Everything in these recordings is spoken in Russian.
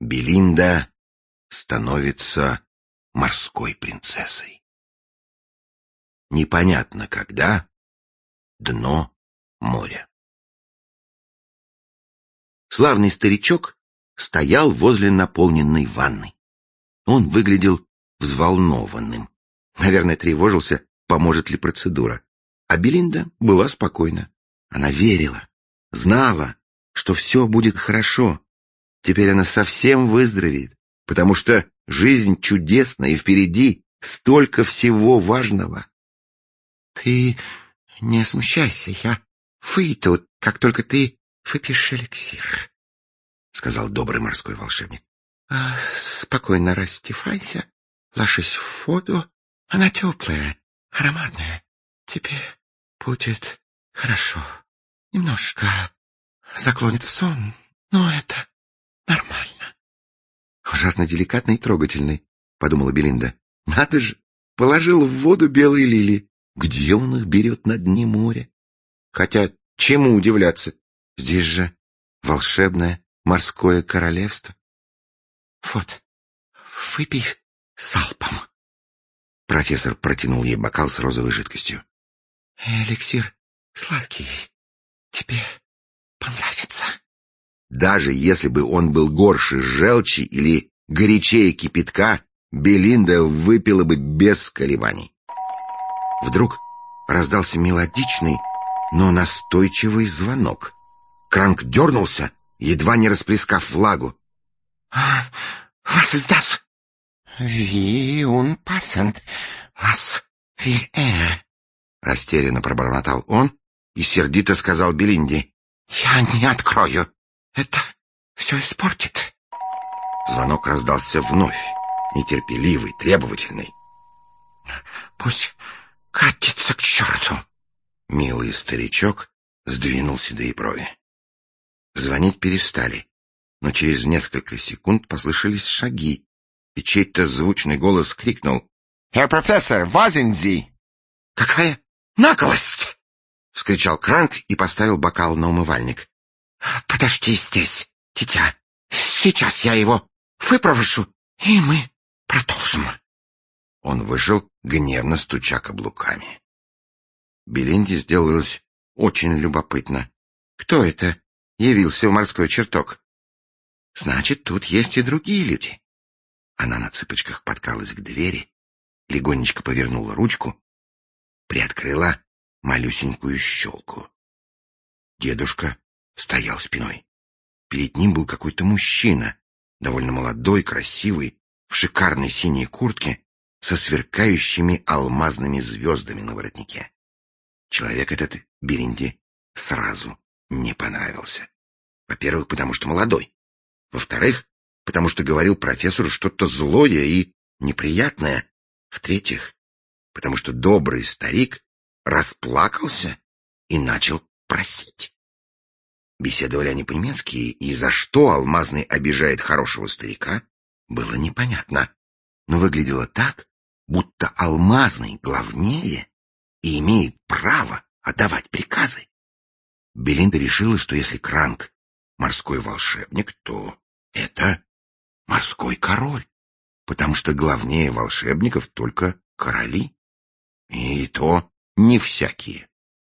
Белинда становится морской принцессой. Непонятно когда. Дно моря. Славный старичок стоял возле наполненной ванны. Он выглядел взволнованным. Наверное, тревожился, поможет ли процедура. А Белинда была спокойна. Она верила, знала, что все будет хорошо. Теперь она совсем выздоровеет, потому что жизнь чудесна, и впереди столько всего важного. — Ты не смущайся, я выйду, как только ты выпьешь эликсир, — сказал добрый морской волшебник. — Спокойно раздевайся, ложись в воду, она теплая, ароматная. Тебе будет хорошо. Немножко заклонит в сон, но это нормально. Ужасно деликатный и трогательный, подумала Белинда. Надо же, положил в воду белые лилии. Где он их берет на дне моря? Хотя, чему удивляться? Здесь же волшебное морское королевство. Вот, выпей залпом. Профессор протянул ей бокал с розовой жидкостью. Эликсир сладкий. Тебе понравится. Даже если бы он был горше желчи или горячее кипятка, Белинда выпила бы без колебаний. Вдруг раздался мелодичный, но настойчивый звонок. Кранк дернулся, едва не расплескав влагу. «Was ist das?» «Wie unpassend. Was will er?» Растерянно пробормотал он и сердито сказал Белинде. «Я не открою. Это все испортит». Звонок раздался вновь, нетерпеливый, требовательный. «Пусть катится к черту!» Милый старичок сдвинул седые брови. Звонить перестали, но через несколько секунд послышались шаги, и чей-то звучный голос крикнул: «Herr Professor, wo sind Sie?» «Какая наглость!» — вскричал Кранк и поставил бокал на умывальник. «Подожди здесь, дитя. Сейчас я его выпровожу, и мы продолжим». Он вышел, гневно стуча каблуками. Белинде сделалось очень любопытно. Кто это явился в морской чертог? Значит, тут есть и другие люди. Она на цыпочках подкралась к двери, легонечко повернула ручку, приоткрыла малюсенькую щелку. Дедушка стоял спиной. Перед ним был какой-то мужчина, довольно молодой, красивый, в шикарной синей куртке со сверкающими алмазными звездами на воротнике. Человек этот Белинде сразу не понравился. Во-первых, потому что молодой. Во-вторых, потому что говорил профессору что-то злое и неприятное. В-третьих, потому что добрый старик расплакался и начал просить. Беседовали они по-немецки, и за что Алмазный обижает хорошего старика, было непонятно. Но выглядело так, будто Алмазный главнее и имеет право отдавать приказы. Белинда решила, что если Кранк морской волшебник, то это морской король, потому что главнее волшебников только короли. И то не всякие.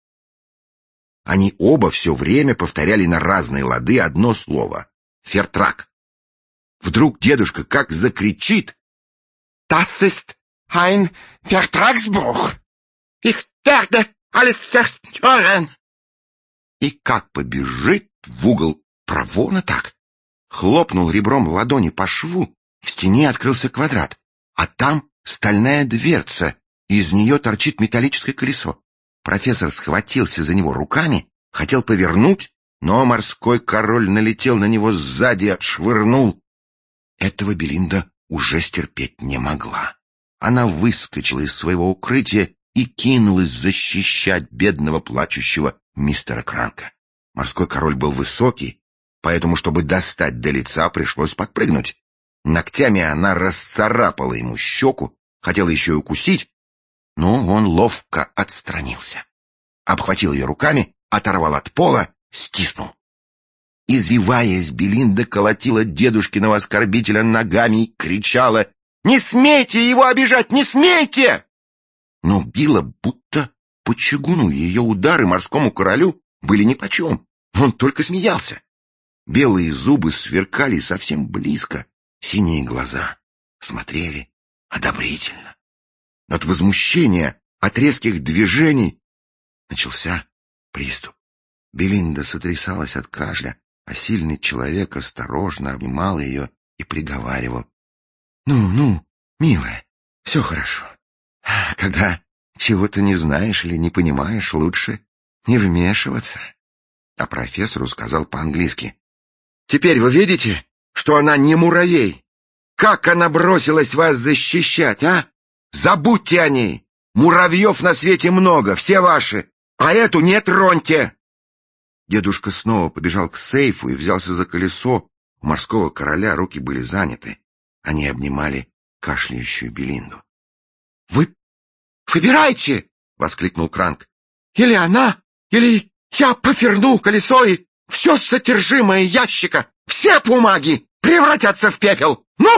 Они оба все время повторяли на разные лады одно слово — «фертрак». Вдруг дедушка как закричит: «Das ist ein Vertragsbruch! Ich werde alles zerstören!» И как побежит в угол проворно так. Хлопнул ребром ладони по шву, в стене открылся квадрат, а там стальная дверца, из нее торчит металлическое колесо. Профессор схватился за него руками, хотел повернуть, но морской король налетел на него сзади и отшвырнул. Этого Белинда уже стерпеть не могла. Она выскочила из своего укрытия и кинулась защищать бедного плачущего мистера Кранка. Морской король был высокий, поэтому, чтобы достать до лица, пришлось подпрыгнуть. Ногтями она расцарапала ему щеку, хотела еще и укусить, но он ловко отстранился. Обхватил ее руками, оторвал от пола, стиснул. Извиваясь, Белинда колотила дедушкиного оскорбителя ногами и кричала: «Не смейте его обижать! Не смейте!» Но била будто по чугуну, и ее удары морскому королю были нипочем. Он только смеялся. Белые зубы сверкали совсем близко, синие глаза смотрели одобрительно. От возмущения, от резких движений начался приступ. Белинда сотрясалась от кашля, а сильный человек осторожно обнимал ее и приговаривал: «Ну, милая, все хорошо. Когда чего-то не знаешь или не понимаешь, лучше не вмешиваться». А профессору сказал по-английски: «Теперь вы видите, что она не муравей? Как она бросилась вас защищать, а? Забудьте о ней! Муравьев на свете много, все ваши, а эту не троньте!» Дедушка снова побежал к сейфу и взялся за колесо. У морского короля руки были заняты. Они обнимали кашляющую Белинду. «Вы выбирайте!» — воскликнул Кранк. «Или она, или я поверну колесо, и все содержимое ящика, все бумаги превратятся в пепел! Ну!»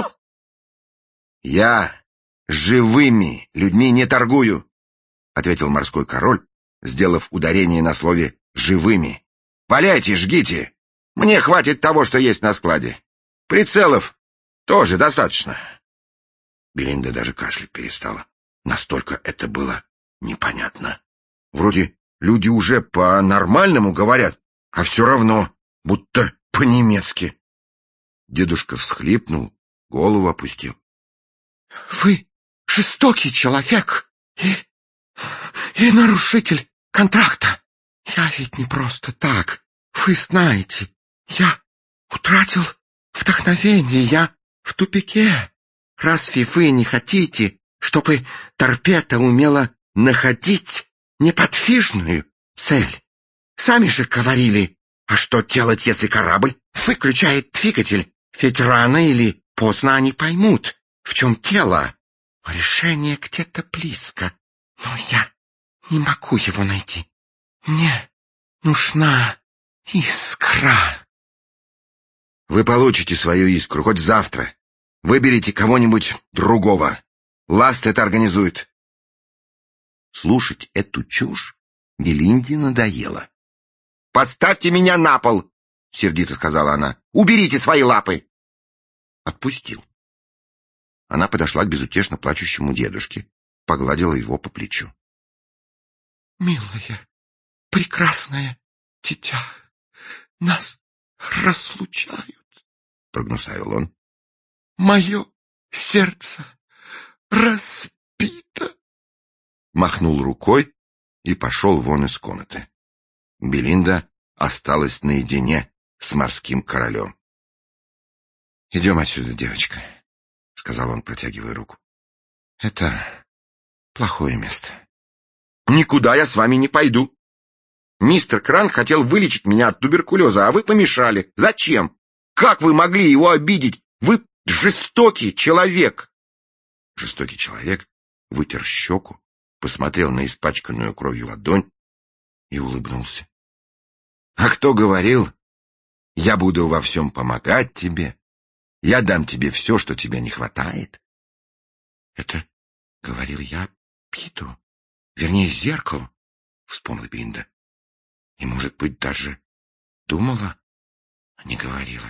«Я живыми людьми не торгую», — ответил морской король, сделав ударение на слове «живыми». «Валяйте, жгите! Мне хватит того, что есть на складе. Прицелов тоже достаточно». Белинда даже кашлять перестала. Настолько это было непонятно. Вроде люди уже по-нормальному говорят, а все равно будто по-немецки. Дедушка всхлипнул, голову опустил. «Вы жестокий человек и нарушитель контракта. Я ведь не просто так. Вы знаете, я утратил вдохновение, я в тупике. Разве вы не хотите, чтобы торпеда умела находить неподвижную цель? Сами же говорили, а что делать, если корабль выключает двигатель? Ведь рано или поздно они поймут, в чем дело. Решение где-то близко, но я не могу его найти. Мне нужна искра». «Вы получите свою искру хоть завтра. Выберите кого-нибудь другого. Ласт это организует». Слушать эту чушь Белинде надоело. «Поставьте меня на пол!» — сердито сказала она. «Уберите свои лапы!» Отпустил. Она подошла к безутешно плачущему дедушке, погладила его по плечу. «Милая, прекрасное дитя, нас разлучают», — прогнусавил он. «Мое сердце разбито». Махнул рукой и пошел вон из комнаты. Белинда осталась наедине с морским королем. «Идем отсюда, девочка», — сказал он, протягивая руку. «Это плохое место». «Никуда я с вами не пойду. Мистер Кранк хотел вылечить меня от туберкулеза, а вы помешали. Зачем? Как вы могли его обидеть? Вы жестокий человек!» Жестокий человек вытер щеку, посмотрел на испачканную кровью ладонь и улыбнулся. «А кто говорил, я буду во всем помогать тебе? Я дам тебе все, что тебе не хватает?» «Это говорил я Питу, вернее, зеркалу», — вспомнила Белинда. «И, может быть, даже думала, а не говорила».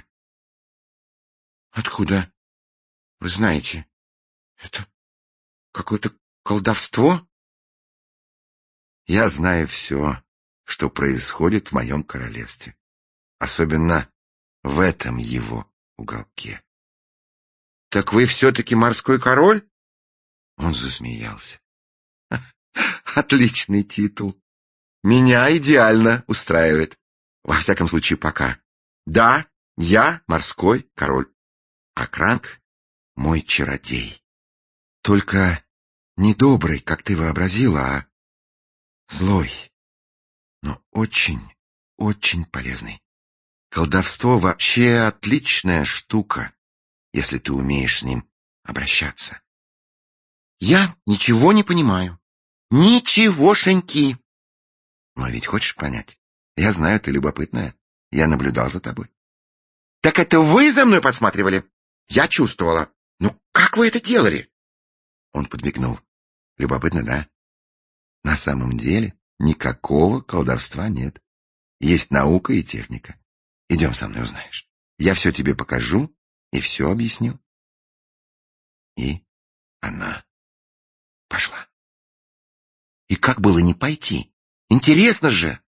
«Откуда вы знаете? Это какое-то колдовство?» «Я знаю все, что происходит в моем королевстве, особенно в этом его уголке». «Так вы все-таки морской король?» Он засмеялся. «Отличный титул. Меня идеально устраивает. Во всяком случае, пока. Да, я морской король, а Кранк — мой чародей. Только не добрый, как ты вообразила, а злой, но очень, очень полезный. Колдовство вообще отличная штука, если ты умеешь с ним обращаться». «Я ничего не понимаю. Ничегошеньки». «Но ведь хочешь понять? Я знаю, ты любопытная. Я наблюдал за тобой. Так это вы за мной подсматривали? Я чувствовала. Ну, как вы это делали? Он подмигнул. Любопытно, да? На самом деле никакого колдовства нет. Есть наука и техника. Идем со мной, узнаешь. Я все тебе покажу и все объясню. И она пошла. И как было не пойти? Интересно же!